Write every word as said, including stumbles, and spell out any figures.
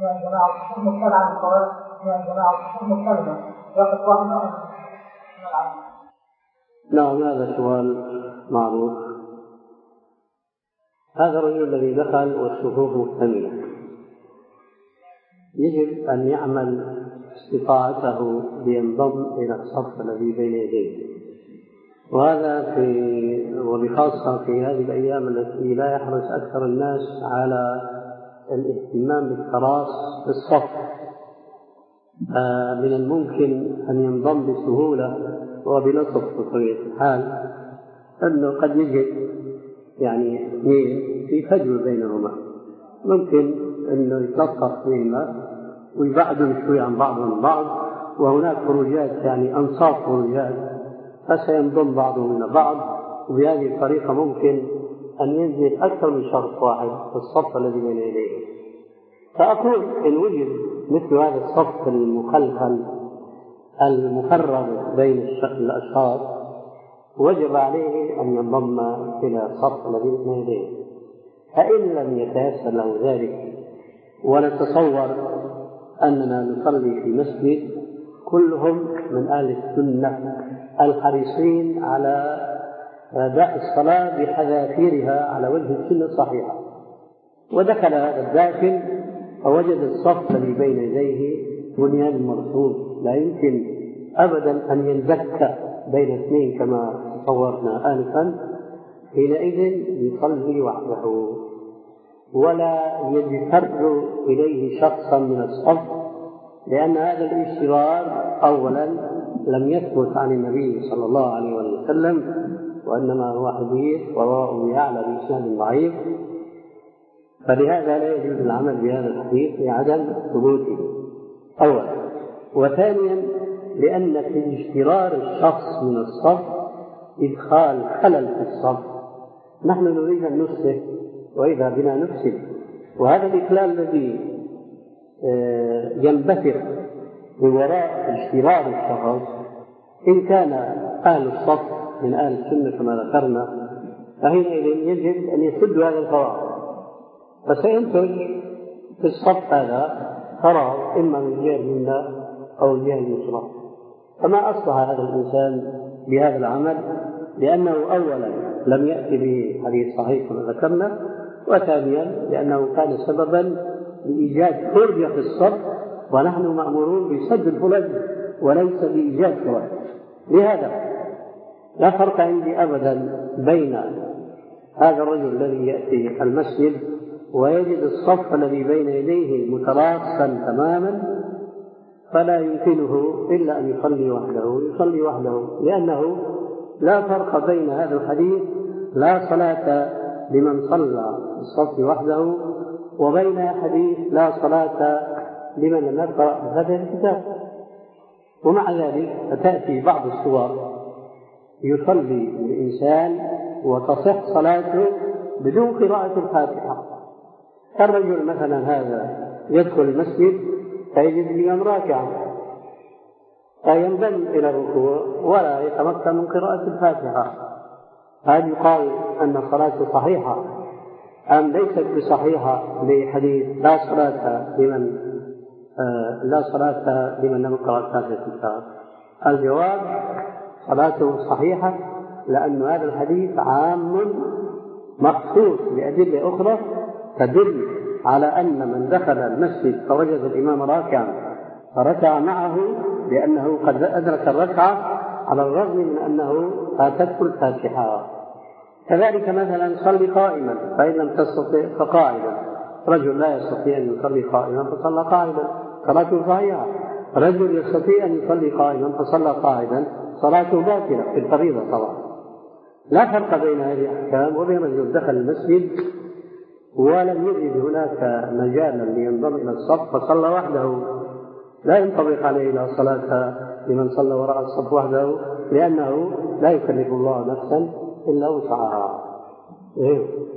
الجماعة مختلفة عن الخوارج الجماعة مختلفة وقت واحد. نعم هذا سؤال معروف. هذا الرجل الذي دخل والصفوف مكتملة يجب أن يعمل استطاعته لينضم إلى الصف الذي بين يديه، وهذا في وبخاصة في هذه الأيام التي لا يحرص أكثر الناس على الاهتمام بالتراص في الصف. من الممكن أن ينضم بسهولة وبلطف بطبيعة الحال، أنه قد يجد يعني اثنين في فجوة بينهما، ممكن أنه يتلطف بينهما ويبعدوا شوي عن بعضهم بعض، وهناك خروجات يعني أنصاف خروجات، فسينضم بعضهم إلى بعض، وبهذه الطريقة ممكن أن ينزل أكثر من شخص واحد في الصف الذي بين يديه. فأقول إن وجد مثل هذا الصف المخلخل المفرغ بين الأشخاص وجب عليه أن ينضم إلى الصف الذي بين يديه. فإن لم يتيسر له ذلك، ونتصور أننا نصلي في مسجد كلهم من أهل السنة الحريصين على أداء الصلاة بحذافيرها على وجه السنة الصحيحة، ودخل هذا الداخل فوجد الصف الذي بين يديه بنيان مرصوص لا يمكن أبدا أن ينزك بين اثنين كما تصورنا آنفا، حينئذ يصلي وحده ولا يجتر إليه شخصا من الصف، لأن هذا الاشتغال أولا لم يثبت عن النبي صلى الله عليه وسلم، وإنما هو حديث ورواه يعلى بإسناد ضعيف، فلهذا لا يجوز العمل بهذا الحديث لعدم ثبوته أولا. وثانيا لأن في اجترار الشخص من الصف إدخال خلل في الصف، نحن نريد أن نصلح وإذا بنا نفسد، وهذا الإخلال الذي ينبثق بوراء اجترار الشخص إن كان أهل الصف من أهل السنة كما ذكرنا، فحينئذ يجب أن يسد هذا الفراغ، فسينتج في الصف هذا فراغ إما من جهة منا أو جهة اليسرى. فما أصلح هذا الإنسان بهذا العمل؟ لأنه أولا لم يأتي به حديث صحيح كما ذكرنا، وثانيا لأنه كان سببا لإيجاد فرجة في الصف، ونحن مأمورون بسد الفرج وليس بإيجاد فرج. لهذا لا فرق عندي أبدا بين هذا الرجل الذي يأتي المسجد ويجد الصف الذي بين يديه متراصا تماما فلا يمكنه إلا أن يصلي وحده يصلي وحده لأنه لا فرق بين هذا الحديث لا صلاة لمن صلى الصف وحده وبين حديث لا صلاة لمن لم يقرأ هذا الكتاب. ومع ذلك فتأتي بعض الصور يصلي الإنسان وتصح صلاته بدون قراءة الفاتحة. الرجل مثلا هذا يدخل المسجد فيجد الإمام راكعا فينضم إلى الركوع ولا يتمكن من قراءة الفاتحة، هل يقال أن صلاته صحيحة أم ليست بصحيحة لحديث لا صلاة لمن آه لا صلاة لمن لم يقرأ الفاتحة؟ الجواب صلاته صحيحة، لأن هذا الحديث عام مخصوص بأدلة أخرى تدل على أن من دخل المسجد فوجد الإمام راكعا فركع معه لأنه قد أدرك الركعة على الرغم من أنه فاتته الفاتحة. كذلك مثلا صلي قائما فإن لم تستطع فقاعدا، رجل لا يستطيع أن يصلي قائما فصلى قاعدا صلاته صحيحة، رجل يستطيع أن يصلي قائما فصلى قاعدا صلاته باطلة في الفريضة طبعا. لا فرق بين هذه الأحكام وبين رجل دخل المسجد ولم يجد هناك مجالا لينضم إلى الصف فصلى وحده، لا ينطبق عليه لا صلاة لمن صلى وراء الصف وحده، لأنه لا يكلف الله نفسا إلا وسعها. إيه؟